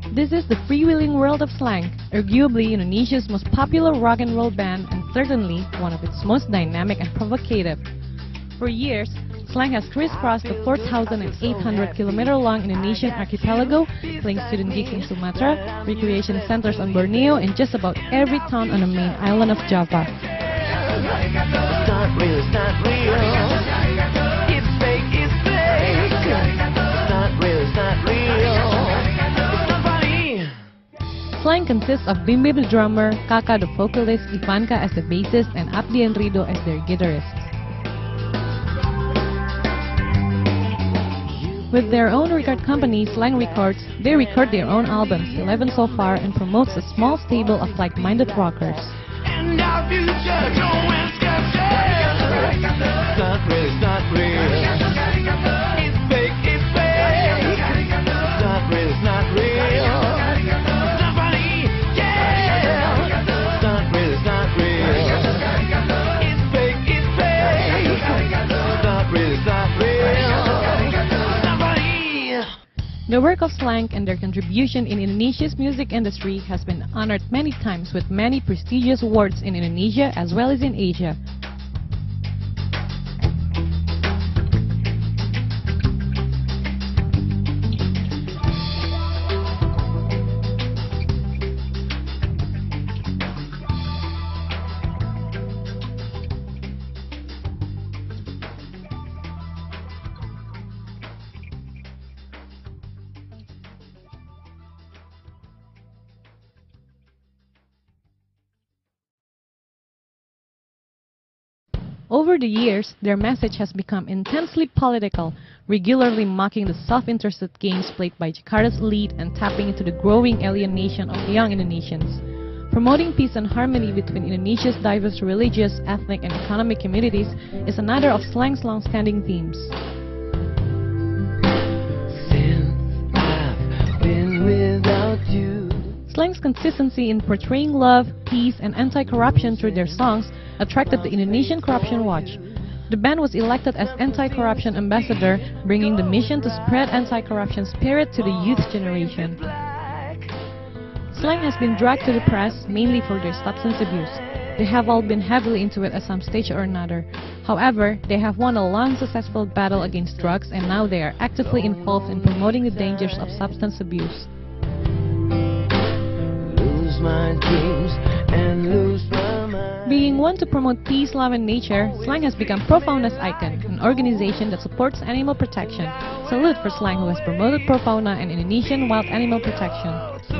This is the freewheeling world of slang, arguably Indonesia's most popular rock and roll band and certainly one of its most dynamic and provocative. For years, slang has crisscrossed the 4,800-kilometer-long Indonesian archipelago, playing student gigs in Sumatra, recreation centers on Borneo, and just about every town on the main island of Java. It's not real, it's not real. It's fake, it's fake. It's not real, it's not real. It's not funny. Slang consists of Bim Bim the drummer, Kaka the vocalist, Ivanka as the bassist, and Abdi and Rido as their guitarists. With their own record company, Slang Records, they record their own albums, 11 so far, and promotes a small stable of like-minded rockers. And our future going sketchy. It's not real, it's not real. It's fake, it's fake. It's not real, it's not real. It's not funny, yeah. It's not real, it's not real. It's fake, it's fake. It's not real, it's not real. The work of Slang and their contribution in Indonesia's music industry has been honored many times with many prestigious awards in Indonesia as well as in Asia. Over the years, their message has become intensely political, regularly mocking the self-interested games played by Jakarta's elite and tapping into the growing alienation of young Indonesians. Promoting peace and harmony between Indonesia's diverse religious, ethnic, and economic communities is another of Slang's long-standing themes. Since I've been without you. Slang's consistency in portraying love, peace, and anti-corruption through their songs attracted the Indonesian Corruption Watch. The band was elected as anti-corruption ambassador, bringing the mission to spread anti-corruption spirit to the youth generation. Slang has been dragged to the press mainly for their substance abuse. They have all been heavily into it at some stage or another. However, they have won a long successful battle against drugs and now they are actively involved in promoting the dangers of substance abuse. Lose my dreams and lose my mind. Being one to promote peace, love, and nature, Slang has become Pro-Fauna's icon, an organization that supports animal protection. Salute for Slang, who has promoted Pro-Fauna and Indonesian wild animal protection.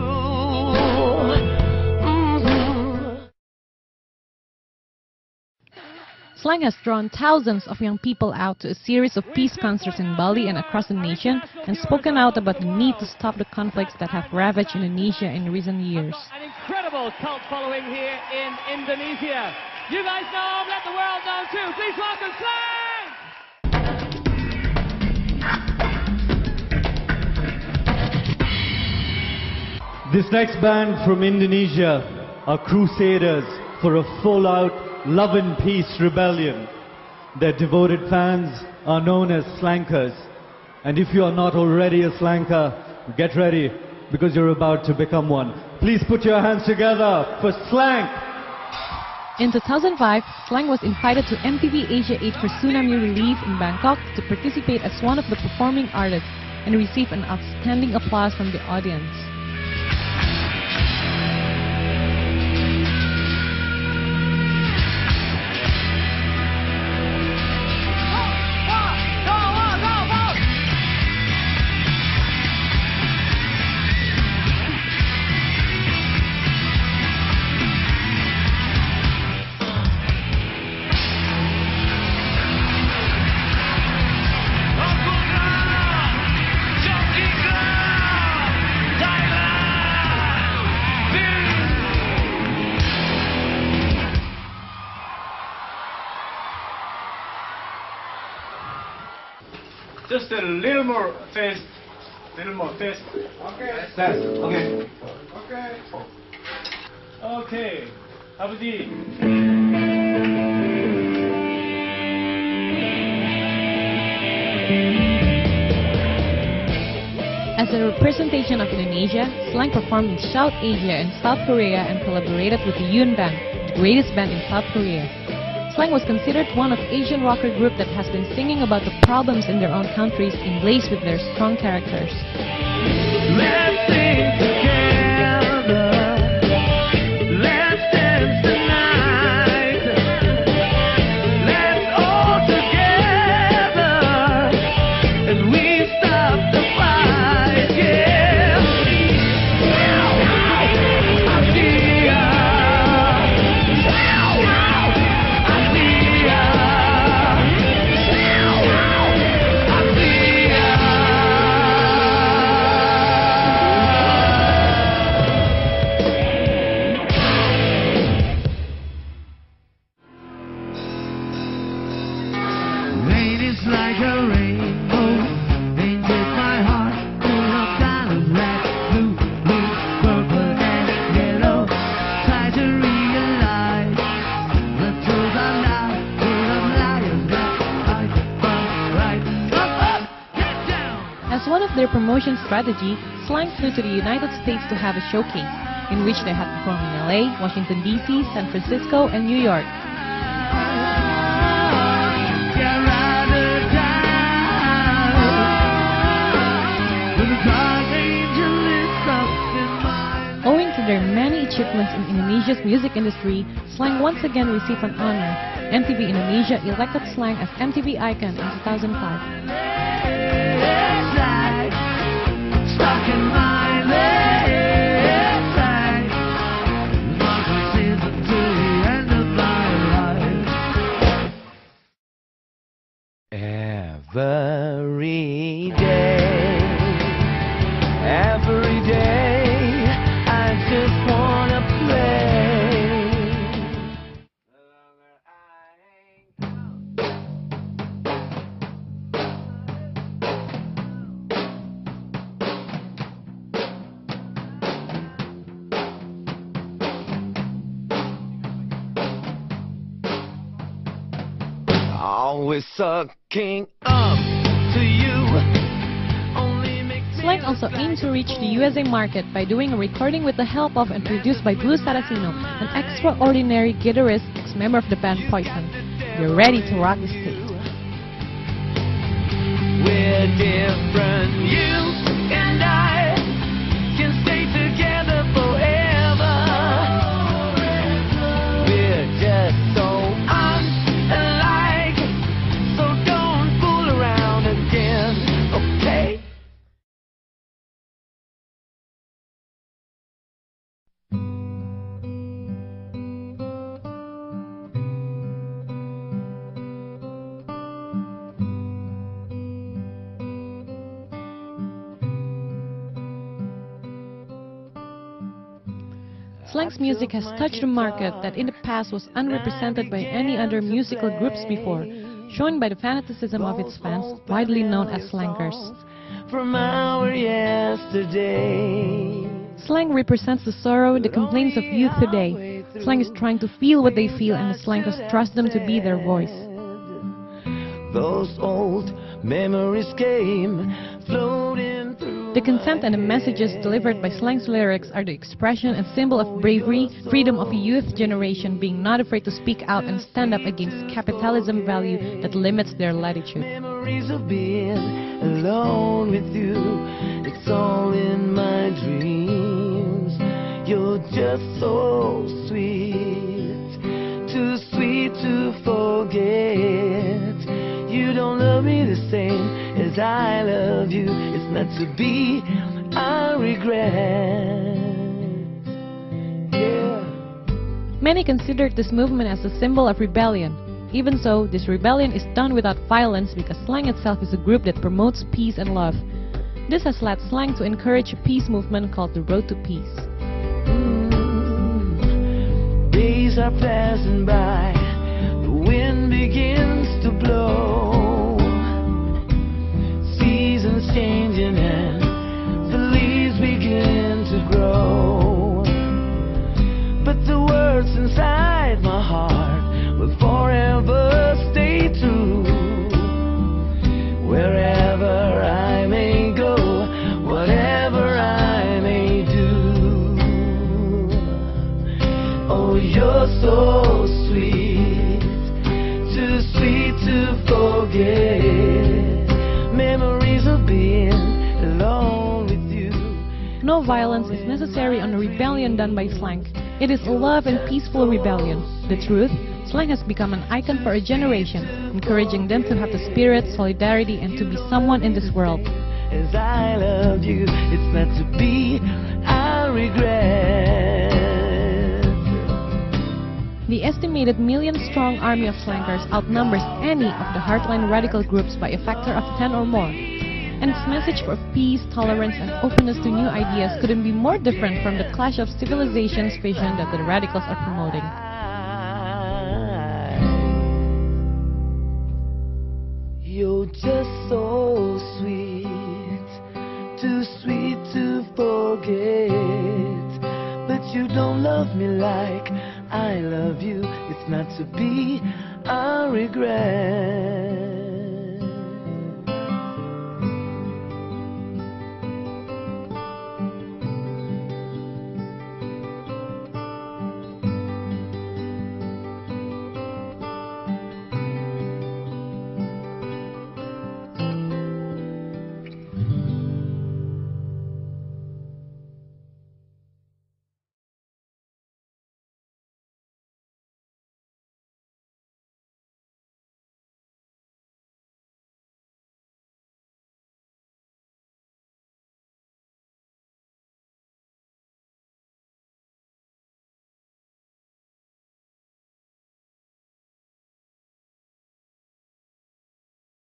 Slang has drawn thousands of young people out to a series of peace concerts in Bali and across the nation and spoken out about the need to stop the conflicts that have ravaged Indonesia in recent years. An incredible cult following here in Indonesia. You guys know him, let the world know too. Please welcome Slang! This next band from Indonesia are crusaders for a full-out love and peace rebellion. Their devoted fans are known as slankers. And if you are not already a slanker, get ready because you're about to become one. Please put your hands together for Slank! In 2005, Slang was invited to MTV Asia 8 for Tsunami Relief in Bangkok to participate as one of the performing artists and receive an outstanding applause from the audience. Just a little more fast. Little more fast. Okay. Fast. Okay. Okay. Okay. Abdi. As a representation of Indonesia, Slang performed in South Asia and South Korea and collaborated with the Yoon Band, the greatest band in South Korea. Slang was considered one of Asian rocker group that has been singing about the problems in their own countries emblazed with their strong characters. Let's sing together. Let's dance tonight. Let's all together as we stop the fight. Yeah. I see ya. I see ya. I see ya. Rain is like a rainbow, painted my heart full of colors, red, blue, purple and yellow. Try to realize the truth are now full of liars, right, right. Up, get down. As one of their promotion strategy, Slang flew to the United States to have a showcase, in which they had performed in LA, Washington DC, San Francisco, and New York. Owing to their many achievements in Indonesia's music industry, Slang once again received an honor. MTV Indonesia elected Slang as MTV Icon in 2005. Stuck in my left side. My consider to the end of my life. Every day, I just wanna play. Always sucking up to you. Only makes me Slang also aimed to reach the USA market by doing a recording with the help of and produced by Blue Saracino, an extraordinary guitarist, ex-member of the band Poison. You're ready to rock the stage. We're different, you and I can stay together forever. We're just so unlike, so don't fool around again, okay? Slang's music has touched a market that in the past was unrepresented by any other musical groups before, shown by the fanaticism of its fans, widely known as slankers. From our yesterday. Slang represents the sorrow, the complaints of youth today. Slang is trying to feel what they feel, and the slankers trust them to be their voice. Those old memories came floating through. The content and the messages delivered by Slang's lyrics are the expression and symbol of bravery, freedom of a youth generation being not afraid to speak out and stand up against capitalism value that limits their latitude. Memories of being alone with you, it's all in my dreams. You're just so sweet, too sweet to forget. You don't love me the same as I love you. It's not to be, I regret. Yeah. Many consider this movement as a symbol of rebellion. Even so, this rebellion is done without violence because Slang itself is a group that promotes peace and love. This has led Slang to encourage a peace movement called the Road to Peace. Days are passing by, the wind begins to blow. Seasons changing and the leaves begin to grow. But the words inside my heart will forever stay true. Wherever I may go, whatever days of being alone with you. No violence is necessary on a rebellion done by Slank. It is a love and peaceful rebellion. The truth, Slank has become an icon for a generation, encouraging them to have the spirit, solidarity, and to be someone in this world. As I love you, it's not to be, I regret. The estimated million-strong army of Slankers outnumbers any of the hardline radical groups by a factor of 10 or more. And its message for peace, tolerance, and openness to new ideas couldn't be more different from the clash of civilizations vision that the radicals are promoting. You're just so sweet, too sweet to forget. But you don't love me like I love you. It's not to be, I regret.